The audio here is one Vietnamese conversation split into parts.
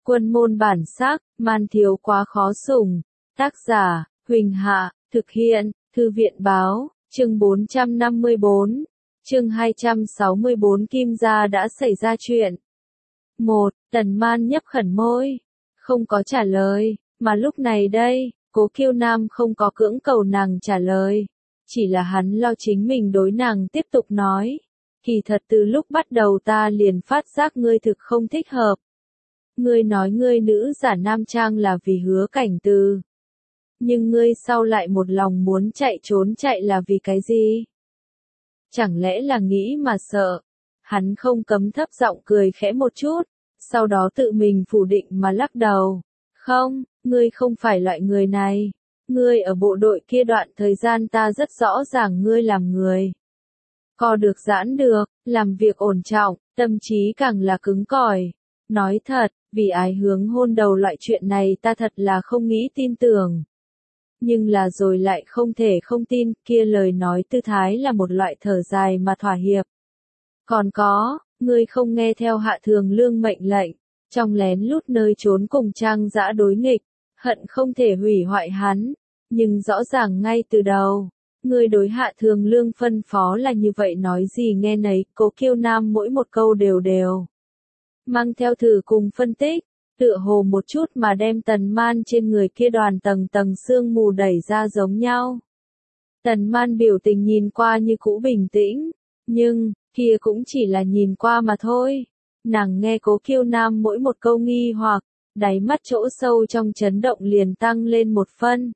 Quân môn bản sắc, man thiếu quá khó sủng. Tác giả, Huỳnh Hạ, thực hiện, Thư viện báo, chương 454, chương 264 Kim gia đã xảy ra chuyện. 1. Tần Man nhấp khẩn môi, không có trả lời, mà lúc này đây, Cố Kiêu Nam không có cưỡng cầu nàng trả lời, chỉ là hắn lo chính mình đối nàng tiếp tục nói. Kỳ thật từ lúc bắt đầu ta liền phát giác ngươi thực không thích hợp. Ngươi nói ngươi nữ giả nam trang là vì Hứa Cảnh Từ. Nhưng ngươi sau lại một lòng muốn chạy trốn chạy là vì cái gì? Chẳng lẽ là nghĩ mà sợ? Hắn không cấm thấp giọng cười khẽ một chút, sau đó tự mình phủ định mà lắc đầu. Không, ngươi không phải loại người này. Ngươi ở bộ đội kia đoạn thời gian ta rất rõ ràng ngươi làm người. Co được giãn được, làm việc ổn trọng, tâm trí càng là cứng cỏi. Nói thật, vì ái hướng hôn đầu loại chuyện này ta thật là không nghĩ tin tưởng. Nhưng là rồi lại không thể không tin, kia lời nói tư thái là một loại thở dài mà thỏa hiệp. Còn có, ngươi không nghe theo Hạ Thường Lương mệnh lệnh, trong lén lút nơi trốn cùng Trang Dã đối nghịch, hận không thể hủy hoại hắn, nhưng rõ ràng ngay từ đầu, ngươi đối Hạ Thường Lương phân phó là như vậy nói gì nghe nấy, Cố Kiêu Nam mỗi một câu đều đều mang theo thử cùng phân tích, tựa hồ một chút mà đem Tần Man trên người kia đoàn tầng tầng sương mù đẩy ra giống nhau. Tần Man biểu tình nhìn qua như cũ bình tĩnh, nhưng, kia cũng chỉ là nhìn qua mà thôi. Nàng nghe Cố Kiêu Nam mỗi một câu nghi hoặc, đáy mắt chỗ sâu trong chấn động liền tăng lên một phân.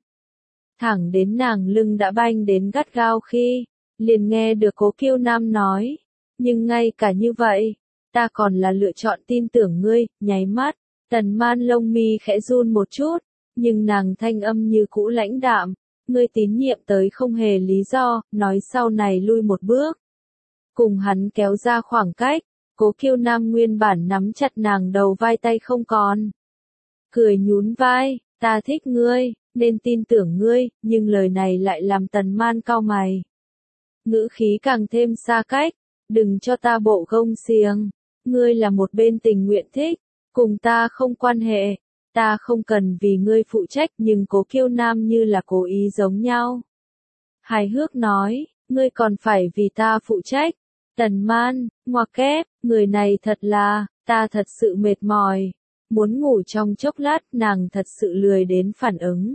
Thẳng đến nàng lưng đã banh đến gắt gao khi, liền nghe được Cố Kiêu Nam nói, nhưng ngay cả như vậy, ta còn là lựa chọn tin tưởng ngươi, nháy mắt, Tần Man lông mi khẽ run một chút, nhưng nàng thanh âm như cũ lãnh đạm, ngươi tín nhiệm tới không hề lý do, nói sau này lui một bước. Cùng hắn kéo ra khoảng cách, Cố Kiêu Nam nguyên bản nắm chặt nàng đầu vai tay không còn. Cười nhún vai, ta thích ngươi, nên tin tưởng ngươi, nhưng lời này lại làm Tần Man cau mày. Ngữ khí càng thêm xa cách, đừng cho ta bộ gông xiềng, ngươi là một bên tình nguyện thích, cùng ta không quan hệ, ta không cần vì ngươi phụ trách nhưng Cố Kiêu Nam như là cố ý giống nhau. Hài hước nói, ngươi còn phải vì ta phụ trách. Tần Man, ngoặc kép, người này thật là, ta thật sự mệt mỏi. Muốn ngủ trong chốc lát nàng thật sự lười đến phản ứng.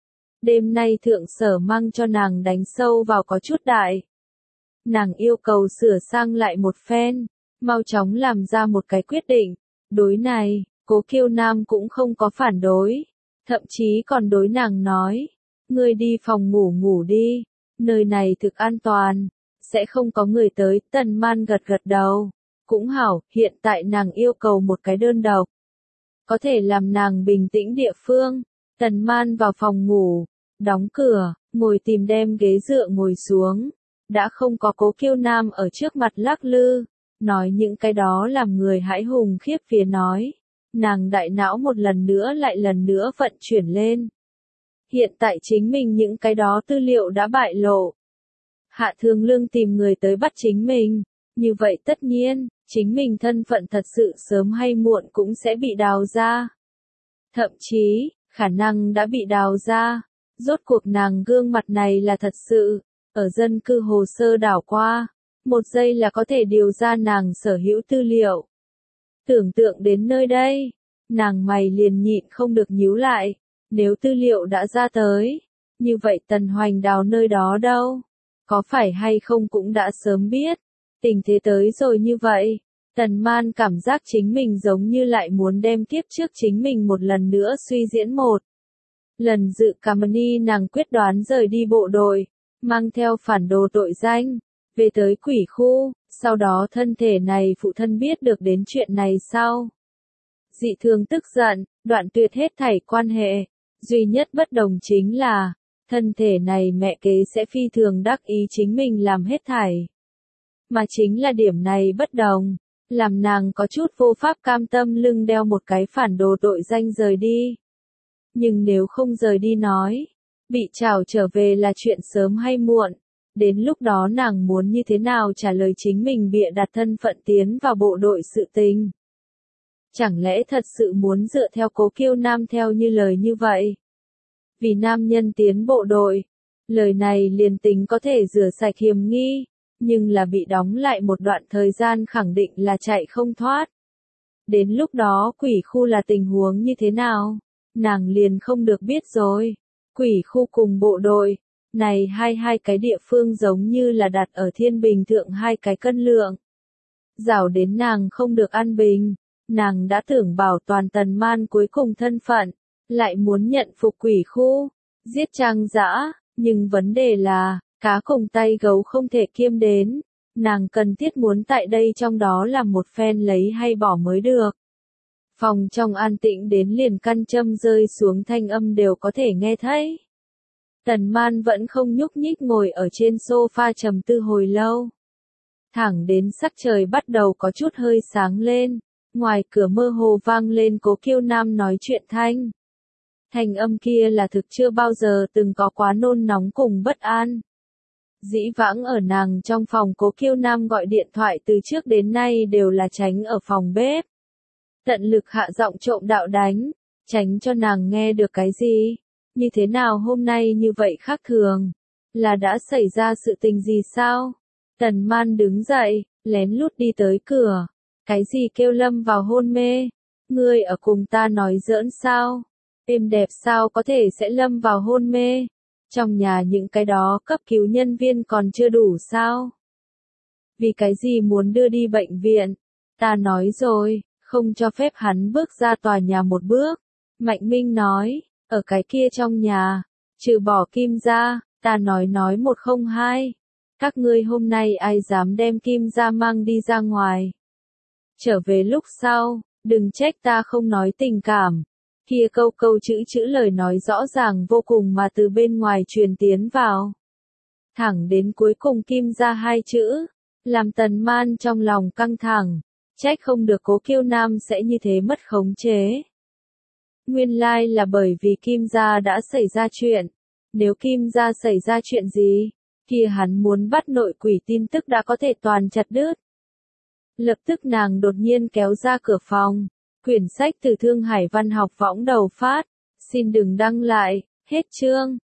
Đêm nay thượng sở mang cho nàng đánh sâu vào có chút đại. Nàng yêu cầu sửa sang lại một phen, mau chóng làm ra một cái quyết định. Đối này, Cố Kiêu Nam cũng không có phản đối. Thậm chí còn đối nàng nói, ngươi đi phòng ngủ ngủ đi, nơi này thực an toàn. Sẽ không có người tới, Tần Man gật gật đầu. Cũng hảo, hiện tại nàng yêu cầu một cái đơn độc. Có thể làm nàng bình tĩnh địa phương. Tần Man vào phòng ngủ, đóng cửa, ngồi tìm đem ghế dựa ngồi xuống. Đã không có Cố Kiêu Nam ở trước mặt lắc lư, nói những cái đó làm người hãi hùng khiếp vía nói. Nàng đại não một lần nữa vận chuyển lên. Hiện tại chính mình những cái đó tư liệu đã bại lộ. Hạ Thường Lương tìm người tới bắt chính mình, như vậy tất nhiên, chính mình thân phận thật sự sớm hay muộn cũng sẽ bị đào ra. Thậm chí, khả năng đã bị đào ra, rốt cuộc nàng gương mặt này là thật sự, ở dân cư hồ sơ đảo qua, một giây là có thể điều ra nàng sở hữu tư liệu. Tưởng tượng đến nơi đây, nàng mày liền nhịn không được nhíu lại, nếu tư liệu đã ra tới, như vậy Tần Hoành đào nơi đó đâu? Có phải hay không cũng đã sớm biết, tình thế tới rồi như vậy, Tần Man cảm giác chính mình giống như lại muốn đem kiếp trước chính mình một lần nữa suy diễn một. Lần dự Kamani nàng quyết đoán rời đi bộ đội, mang theo phản đồ tội danh, về tới quỷ khu, sau đó thân thể này phụ thân biết được đến chuyện này sau. Dị thường tức giận, đoạn tuyệt hết thảy quan hệ, duy nhất bất đồng chính là, thân thể này mẹ kế sẽ phi thường đắc ý chính mình làm hết thảy. Mà chính là điểm này bất đồng, làm nàng có chút vô pháp cam tâm lưng đeo một cái phản đồ tội danh rời đi. Nhưng nếu không rời đi nói, bị trảo trở về là chuyện sớm hay muộn, đến lúc đó nàng muốn như thế nào trả lời chính mình bịa đặt thân phận tiến vào bộ đội sự tình. Chẳng lẽ thật sự muốn dựa theo Cố Kiêu Nam theo như lời như vậy? Vì nam nhân tiến bộ đội, lời này liền tính có thể rửa sạch hiểm nghi, nhưng là bị đóng lại một đoạn thời gian khẳng định là chạy không thoát. Đến lúc đó quỷ khu là tình huống như thế nào? Nàng liền không được biết rồi. Quỷ khu cùng bộ đội, này hai cái địa phương giống như là đặt ở thiên bình thượng hai cái cân lượng. Rảo đến nàng không được an bình, nàng đã tưởng bảo toàn Tần Man cuối cùng thân phận, lại muốn nhận phục quỷ khu, giết Trang Dã, nhưng vấn đề là, cá cùng tay gấu không thể kiêm đến, nàng cần thiết muốn tại đây trong đó làm một phen lấy hay bỏ mới được. Phòng trong an tĩnh đến liền căn châm rơi xuống thanh âm đều có thể nghe thấy. Tần Man vẫn không nhúc nhích ngồi ở trên sofa trầm tư hồi lâu. Thẳng đến sắc trời bắt đầu có chút hơi sáng lên, ngoài cửa mơ hồ vang lên Cố Kiêu Nam nói chuyện thanh. Thanh âm kia là thực chưa bao giờ từng có quá nôn nóng cùng bất an. Dĩ vãng ở nàng trong phòng Cố Kiêu Nam gọi điện thoại từ trước đến nay đều là tránh ở phòng bếp. Tận lực hạ giọng trộm đạo đánh, tránh cho nàng nghe được cái gì. Như thế nào hôm nay như vậy khác thường? Là đã xảy ra sự tình gì sao? Tần Man đứng dậy, lén lút đi tới cửa. Cái gì kêu lâm vào hôn mê? Ngươi ở cùng ta nói giỡn sao? Êm đẹp sao có thể sẽ lâm vào hôn mê? Trong nhà những cái đó cấp cứu nhân viên còn chưa đủ sao? Vì cái gì muốn đưa đi bệnh viện? Ta nói rồi, không cho phép hắn bước ra tòa nhà một bước. Mạnh Minh nói, ở cái kia trong nhà, trừ bỏ Kim ra, ta nói 102. Các ngươi hôm nay ai dám đem Kim ra mang đi ra ngoài? Trở về lúc sau, đừng trách ta không nói tình cảm. Kia câu chữ lời nói rõ ràng vô cùng mà từ bên ngoài truyền tiến vào. Thẳng đến cuối cùng Kim ra hai chữ, làm Tần Man trong lòng căng thẳng, trách không được Cố Kiêu Nam sẽ như thế mất khống chế. Nguyên lai là bởi vì Kim gia đã xảy ra chuyện. Nếu Kim gia xảy ra chuyện gì, kia hắn muốn bắt nội quỷ tin tức đã có thể toàn chặt đứt. Lập tức nàng đột nhiên kéo ra cửa phòng. Quyển sách từ Thương Hải Văn học võng đầu phát. Xin đừng đăng lại, hết chương.